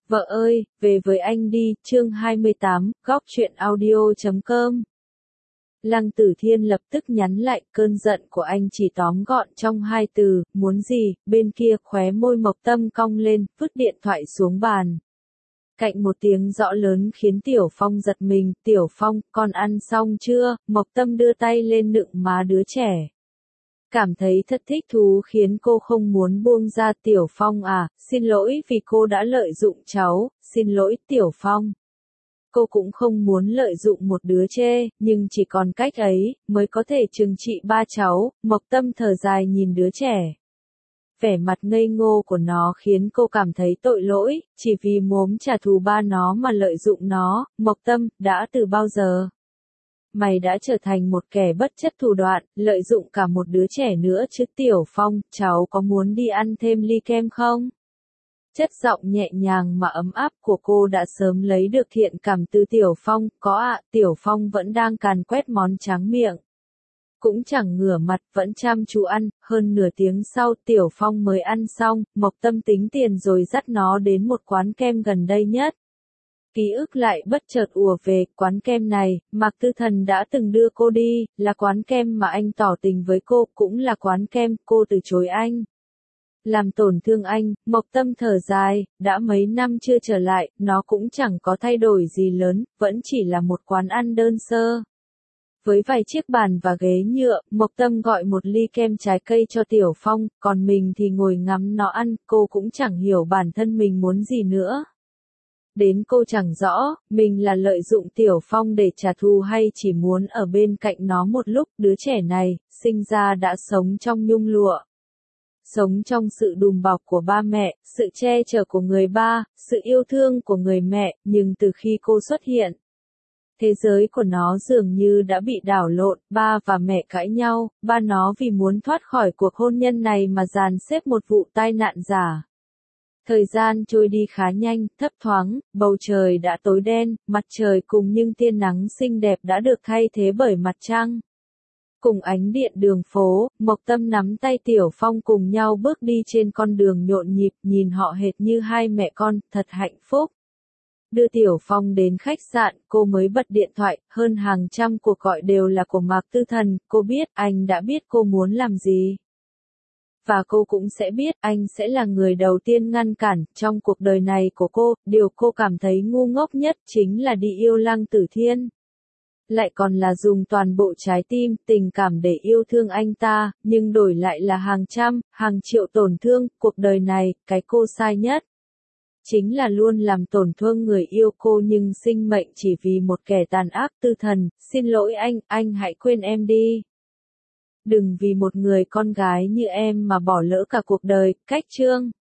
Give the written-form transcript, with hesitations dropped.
Vợ ơi, về với anh đi, chương 28, góc truyện audio.com. Lăng Tử Thiên lập tức nhắn lại, cơn giận của anh chỉ tóm gọn trong hai từ, muốn gì, bên kia khóe môi Mộc Tâm cong lên, vứt điện thoại xuống bàn. Cạnh một tiếng rõ lớn khiến Tiểu Phong giật mình, Tiểu Phong, con ăn xong chưa? Mộc Tâm đưa tay lên nựng má đứa trẻ. Cảm thấy thật thích thú khiến cô không muốn buông ra. Tiểu Phong à, xin lỗi vì cô đã lợi dụng cháu, xin lỗi Tiểu Phong. Cô cũng không muốn lợi dụng một đứa chê, nhưng chỉ còn cách ấy, mới có thể trừng trị ba cháu. Mộc Tâm thở dài nhìn đứa trẻ. Vẻ mặt ngây ngô của nó khiến cô cảm thấy tội lỗi, chỉ vì muốn trả thù ba nó mà lợi dụng nó. Mộc Tâm, đã từ bao giờ? Mày đã trở thành một kẻ bất chấp thủ đoạn, lợi dụng cả một đứa trẻ nữa chứ. Tiểu Phong, cháu có muốn đi ăn thêm ly kem không? Chất giọng nhẹ nhàng mà ấm áp của cô đã sớm lấy được thiện cảm từ Tiểu Phong. Có ạ. Tiểu Phong vẫn đang càn quét món tráng miệng. Cũng chẳng ngửa mặt, vẫn chăm chú ăn. Hơn nửa tiếng sau, Tiểu Phong mới ăn xong. Mộc Tâm tính tiền rồi dắt nó đến một quán kem gần đây nhất. Ký ức lại bất chợt ùa về, quán kem này, Mạc Tư Thần đã từng đưa cô đi, là quán kem mà anh tỏ tình với cô, cũng là quán kem cô từ chối anh. Làm tổn thương anh, Mộc Tâm thở dài, đã mấy năm chưa trở lại, nó cũng chẳng có thay đổi gì lớn, vẫn chỉ là một quán ăn đơn sơ. Với vài chiếc bàn và ghế nhựa, Mộc Tâm gọi một ly kem trái cây cho Tiểu Phong, còn mình thì ngồi ngắm nó ăn, cô cũng chẳng hiểu bản thân mình muốn gì nữa. Đến cô chẳng rõ, mình là lợi dụng Tiểu Phong để trả thù hay chỉ muốn ở bên cạnh nó một lúc. Đứa trẻ này, sinh ra đã sống trong nhung lụa. Sống trong sự đùm bọc của ba mẹ, sự che chở của người ba, sự yêu thương của người mẹ, nhưng từ khi cô xuất hiện, thế giới của nó dường như đã bị đảo lộn. Ba và mẹ cãi nhau, ba nó vì muốn thoát khỏi cuộc hôn nhân này mà dàn xếp một vụ tai nạn giả. Thời gian trôi đi khá nhanh, thấp thoáng, bầu trời đã tối đen, mặt trời cùng những tia nắng xinh đẹp đã được thay thế bởi mặt trăng. Cùng ánh điện đường phố, Mộc Tâm nắm tay Tiểu Phong cùng nhau bước đi trên con đường nhộn nhịp, nhìn họ hệt như hai mẹ con, thật hạnh phúc. Đưa Tiểu Phong đến khách sạn, cô mới bật điện thoại, hơn hàng trăm cuộc gọi đều là của Mạc Tư Thần. Cô biết, anh đã biết cô muốn làm gì. Và cô cũng sẽ biết, anh sẽ là người đầu tiên ngăn cản. Trong cuộc đời này của cô, điều cô cảm thấy ngu ngốc nhất chính là đi yêu Lăng Tử Thiên. Lại còn là dùng toàn bộ trái tim, tình cảm để yêu thương anh ta, nhưng đổi lại là hàng trăm, hàng triệu tổn thương. Cuộc đời này, cái cô sai nhất chính là luôn làm tổn thương người yêu cô nhưng sinh mệnh chỉ vì một kẻ tàn ác. Tư Thần, xin lỗi anh hãy quên em đi. Đừng vì một người con gái như em mà bỏ lỡ cả cuộc đời. Cách chương